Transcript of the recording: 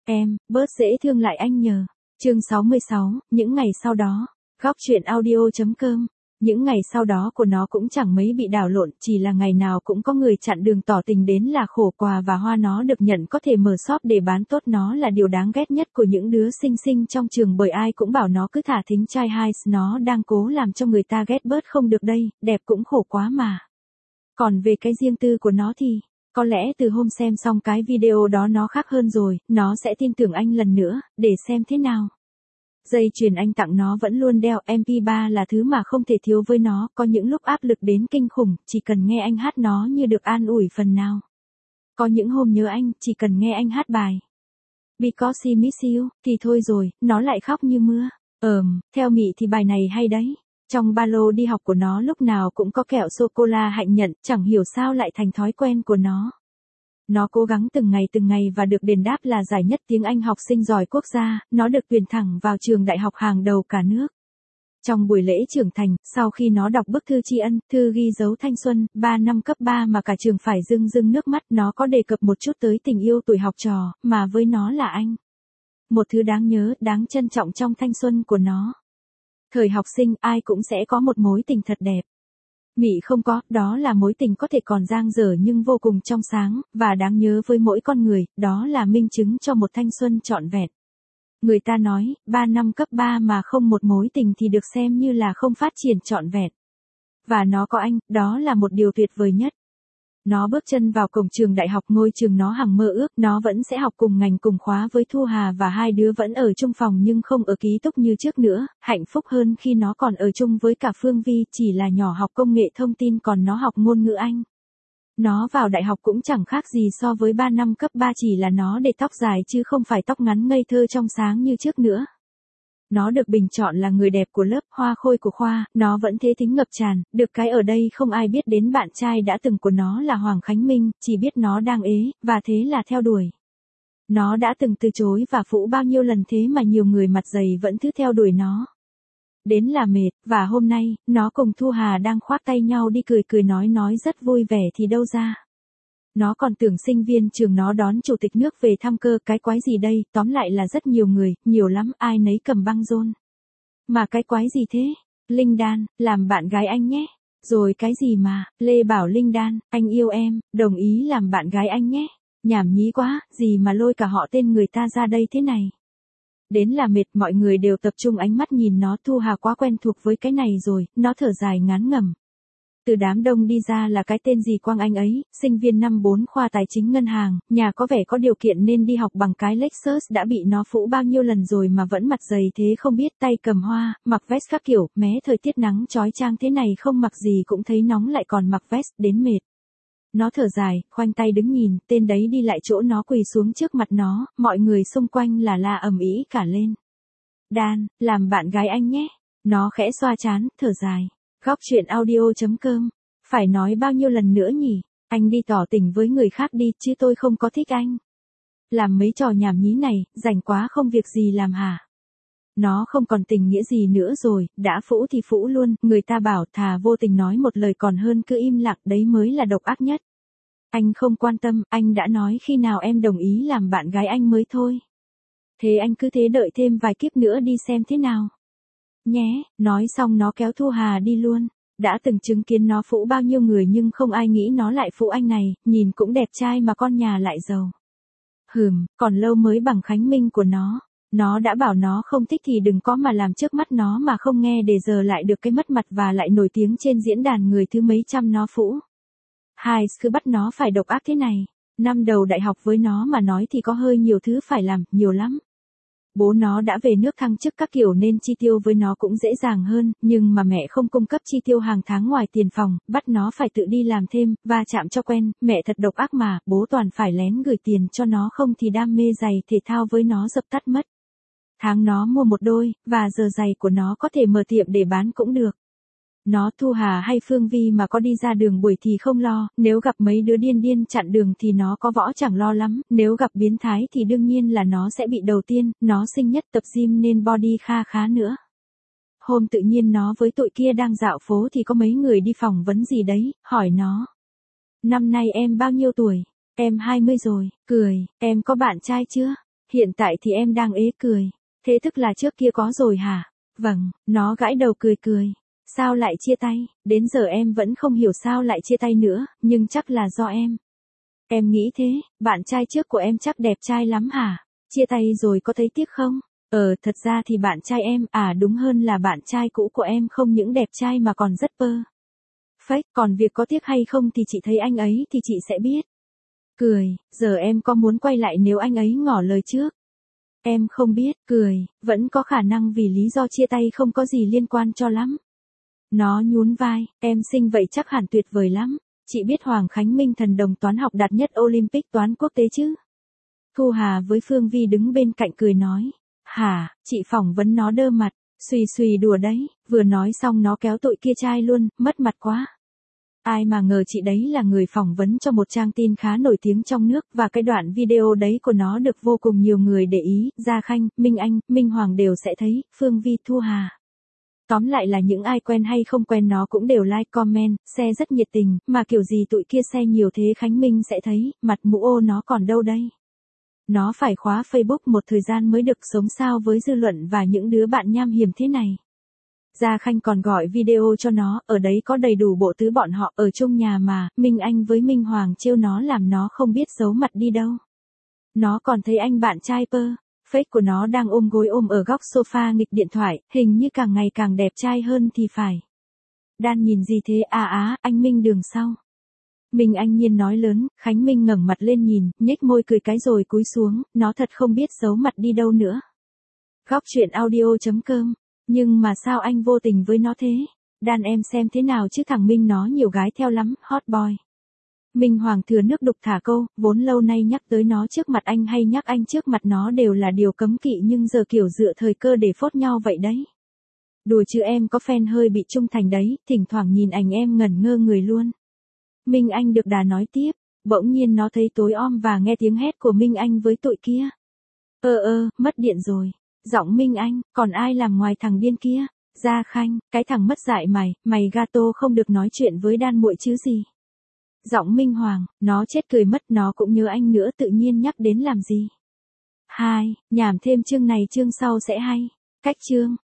Em, bớt dễ thương lại anh nhờ. Chương 66, những ngày sau đó. Góc truyện audio.com. Những ngày sau đó của nó cũng chẳng mấy bị đảo lộn, chỉ là ngày nào cũng có người chặn đường tỏ tình đến là khổ quà và hoa nó được nhận có thể mở shop để bán tốt. Nó là điều đáng ghét nhất của những đứa xinh xinh trong trường, bởi ai cũng bảo nó cứ thả thính trai hai, nó đang cố làm cho người ta ghét bớt không được đây, đẹp cũng khổ quá mà. Còn về cái riêng tư của nó thì, có lẽ từ hôm xem xong cái video đó nó khác hơn rồi, nó sẽ tin tưởng anh lần nữa, để xem thế nào. Dây chuyền anh tặng nó vẫn luôn đeo, MP3 là thứ mà không thể thiếu với nó, có những lúc áp lực đến kinh khủng, chỉ cần nghe anh hát nó như được an ủi phần nào. Có những hôm nhớ anh, chỉ cần nghe anh hát bài Because I Miss You, thì thôi rồi, nó lại khóc như mưa. Theo Mị thì bài này hay đấy. Trong ba lô đi học của nó lúc nào cũng có kẹo sô-cô-la hạnh nhận, chẳng hiểu sao lại thành thói quen của nó. Nó cố gắng từng ngày và được đền đáp là giải nhất tiếng Anh học sinh giỏi quốc gia, nó được tuyển thẳng vào trường đại học hàng đầu cả nước. Trong buổi lễ trưởng thành, sau khi nó đọc bức thư tri ân, thư ghi dấu thanh xuân, 3 năm cấp 3 mà cả trường phải rưng rưng nước mắt, nó có đề cập một chút tới tình yêu tuổi học trò, mà với nó là anh. Một thứ đáng nhớ, đáng trân trọng trong thanh xuân của nó. Thời học sinh, ai cũng sẽ có một mối tình thật đẹp. Mị không có, đó là mối tình có thể còn dang dở nhưng vô cùng trong sáng, và đáng nhớ với mỗi con người, đó là minh chứng cho một thanh xuân trọn vẹn. Người ta nói, 3 năm cấp 3 mà không một mối tình thì được xem như là không phát triển trọn vẹn. Và nó có anh, đó là một điều tuyệt vời nhất. Nó bước chân vào cổng trường đại học, ngôi trường nó hằng mơ ước, nó vẫn sẽ học cùng ngành cùng khóa với Thu Hà và hai đứa vẫn ở chung phòng nhưng không ở ký túc như trước nữa, hạnh phúc hơn khi nó còn ở chung với cả Phương Vi, chỉ là nhỏ học công nghệ thông tin còn nó học ngôn ngữ Anh. Nó vào đại học cũng chẳng khác gì so với 3 năm cấp 3, chỉ là nó để tóc dài chứ không phải tóc ngắn ngây thơ trong sáng như trước nữa. Nó được bình chọn là người đẹp của lớp, hoa khôi của khoa, nó vẫn thế thính ngập tràn, được cái ở đây không ai biết đến bạn trai đã từng của nó là Hoàng Khánh Minh, chỉ biết nó đang ế, và thế là theo đuổi. Nó đã từng từ chối và phũ bao nhiêu lần thế mà nhiều người mặt dày vẫn cứ theo đuổi nó. Đến là mệt, và hôm nay, nó cùng Thu Hà đang khoác tay nhau đi cười nói rất vui vẻ thì đâu ra. Nó còn tưởng sinh viên trường nó đón chủ tịch nước về thăm cơ, cái quái gì đây, tóm lại là rất nhiều người, nhiều lắm, ai nấy cầm băng rôn. Mà cái quái gì thế? Linh Đan, làm bạn gái anh nhé. Rồi cái gì mà, Lê bảo Linh Đan, anh yêu em, đồng ý làm bạn gái anh nhé. Nhảm nhí quá, gì mà lôi cả họ tên người ta ra đây thế này. Đến là mệt, mọi người đều tập trung ánh mắt nhìn nó, Thu Hà quá quen thuộc với cái này rồi, nó thở dài ngán ngẩm. Từ đám đông đi ra là cái tên gì Quang Anh ấy, sinh viên năm 4 khoa tài chính ngân hàng, nhà có vẻ có điều kiện nên đi học bằng cái Lexus đã bị nó phũ bao nhiêu lần rồi mà vẫn mặt dày thế không biết, tay cầm hoa, mặc vest các kiểu, mé thời tiết nắng chói chang thế này không mặc gì cũng thấy nóng lại còn mặc vest, đến mệt. Nó thở dài, khoanh tay đứng nhìn, tên đấy đi lại chỗ nó quỳ xuống trước mặt nó, mọi người xung quanh là la ầm ĩ cả lên. Đan, làm bạn gái anh nhé. Nó khẽ xoa trán, thở dài. Góc truyện audio.com. Phải nói bao nhiêu lần nữa nhỉ? Anh đi tỏ tình với người khác đi, chứ tôi không có thích anh. Làm mấy trò nhảm nhí này, rảnh quá không việc gì làm hả? Nó không còn tình nghĩa gì nữa rồi, đã phũ thì phũ luôn, người ta bảo thà vô tình nói một lời còn hơn cứ im lặng, đấy mới là độc ác nhất. Anh không quan tâm, anh đã nói khi nào em đồng ý làm bạn gái anh mới thôi. Thế anh cứ thế đợi thêm vài kiếp nữa đi xem thế nào. Nhé, nói xong nó kéo Thu Hà đi luôn. Đã từng chứng kiến nó phũ bao nhiêu người nhưng không ai nghĩ nó lại phũ anh này, nhìn cũng đẹp trai mà con nhà lại giàu. Còn lâu mới bằng Khánh Minh của nó. Nó đã bảo nó không thích thì đừng có mà làm trước mắt nó mà không nghe, để giờ lại được cái mất mặt và lại nổi tiếng trên diễn đàn người thứ mấy trăm nó phũ. Hai cứ bắt nó phải độc ác thế này. Năm đầu đại học với nó mà nói thì có hơi nhiều thứ phải làm, nhiều lắm. Bố nó đã về nước thăng chức các kiểu nên chi tiêu với nó cũng dễ dàng hơn, nhưng mà mẹ không cung cấp chi tiêu hàng tháng ngoài tiền phòng, bắt nó phải tự đi làm thêm, va chạm cho quen, mẹ thật độc ác mà, bố toàn phải lén gửi tiền cho nó không thì đam mê giày thể thao với nó dập tắt mất. Tháng nó mua một đôi, và giờ giày của nó có thể mở tiệm để bán cũng được. Nó Thu Hà hay Phương Vi mà có đi ra đường buổi thì không lo, nếu gặp mấy đứa điên chặn đường thì nó có võ chẳng lo lắm, nếu gặp biến thái thì đương nhiên là nó sẽ bị đầu tiên, nó xinh nhất, tập gym nên body kha khá nữa. Hôm tự nhiên nó với tụi kia đang dạo phố thì có mấy người đi phỏng vấn gì đấy, hỏi nó. Năm nay em bao nhiêu tuổi? Em 20 rồi, cười, em có bạn trai chưa? Hiện tại thì em đang ế cười. Thế tức là trước kia có rồi hả? Vâng, nó gãi đầu cười cười. Sao lại chia tay? Đến giờ em vẫn không hiểu sao lại chia tay nữa, nhưng chắc là do em. Em nghĩ thế, bạn trai trước của em chắc đẹp trai lắm hả? Chia tay rồi có thấy tiếc không? Thật ra thì bạn trai em, đúng hơn là bạn trai cũ của em không những đẹp trai mà còn rất fake, còn việc có tiếc hay không thì chị thấy anh ấy thì chị sẽ biết. Cười, giờ em có muốn quay lại nếu anh ấy ngỏ lời trước? Em không biết, cười, vẫn có khả năng vì lý do chia tay không có gì liên quan cho lắm. Nó nhún vai, em xinh vậy chắc hẳn tuyệt vời lắm. Chị biết Hoàng Khánh Minh thần đồng toán học đạt nhất Olympic toán quốc tế chứ? Thu Hà với Phương Vi đứng bên cạnh cười nói. Hả, chị phỏng vấn nó đơ mặt, xùy xùy đùa đấy, vừa nói xong nó kéo tụi kia chai luôn, mất mặt quá. Ai mà ngờ chị đấy là người phỏng vấn cho một trang tin khá nổi tiếng trong nước và cái đoạn video đấy của nó được vô cùng nhiều người để ý, Gia Khanh, Minh Anh, Minh Hoàng đều sẽ thấy, Phương Vi, Thu Hà. Tóm lại là những ai quen hay không quen nó cũng đều like, comment, share rất nhiệt tình, mà kiểu gì tụi kia share nhiều thế Khánh Minh sẽ thấy, mặt mũ ô nó còn đâu đây. Nó phải khóa Facebook một thời gian mới được sống sao với dư luận và những đứa bạn nham hiểm thế này. Gia Khanh còn gọi video cho nó, ở đấy có đầy đủ bộ tứ bọn họ ở chung nhà mà, Minh Anh với Minh Hoàng trêu nó làm nó không biết giấu mặt đi đâu. Nó còn thấy anh bạn trai fake của nó đang ôm gối ôm ở góc sofa nghịch điện thoại, hình như càng ngày càng đẹp trai hơn thì phải. Đan nhìn gì thế anh Minh đường sau. Minh Anh nhiên nói lớn, Khánh Minh ngẩng mặt lên nhìn, nhếch môi cười cái rồi cúi xuống, nó thật không biết giấu mặt đi đâu nữa. Góc chuyện audio.com. Nhưng mà sao anh vô tình với nó thế? Đan em xem thế nào chứ thằng Minh nó nhiều gái theo lắm, hot boy. Minh Hoàng thừa nước đục thả câu, vốn lâu nay nhắc tới nó trước mặt anh hay nhắc anh trước mặt nó đều là điều cấm kỵ nhưng giờ kiểu dựa thời cơ để phốt nhau vậy đấy. Đùa chứ em có fan hơi bị trung thành đấy, thỉnh thoảng nhìn ảnh em ngẩn ngơ người luôn. Minh Anh được đà nói tiếp, bỗng nhiên nó thấy tối om và nghe tiếng hét của Minh Anh với tụi kia. Mất điện rồi. Giọng Minh Anh, còn ai làm ngoài thằng điên kia? Gia Khanh, cái thằng mất dạy mày gato không được nói chuyện với Đan muội chứ gì. Giọng Minh Hoàng, nó chết cười mất nó cũng nhớ anh nữa tự nhiên nhắc đến làm gì. 2. Nhảm thêm chương này chương sau sẽ hay. Cách chương.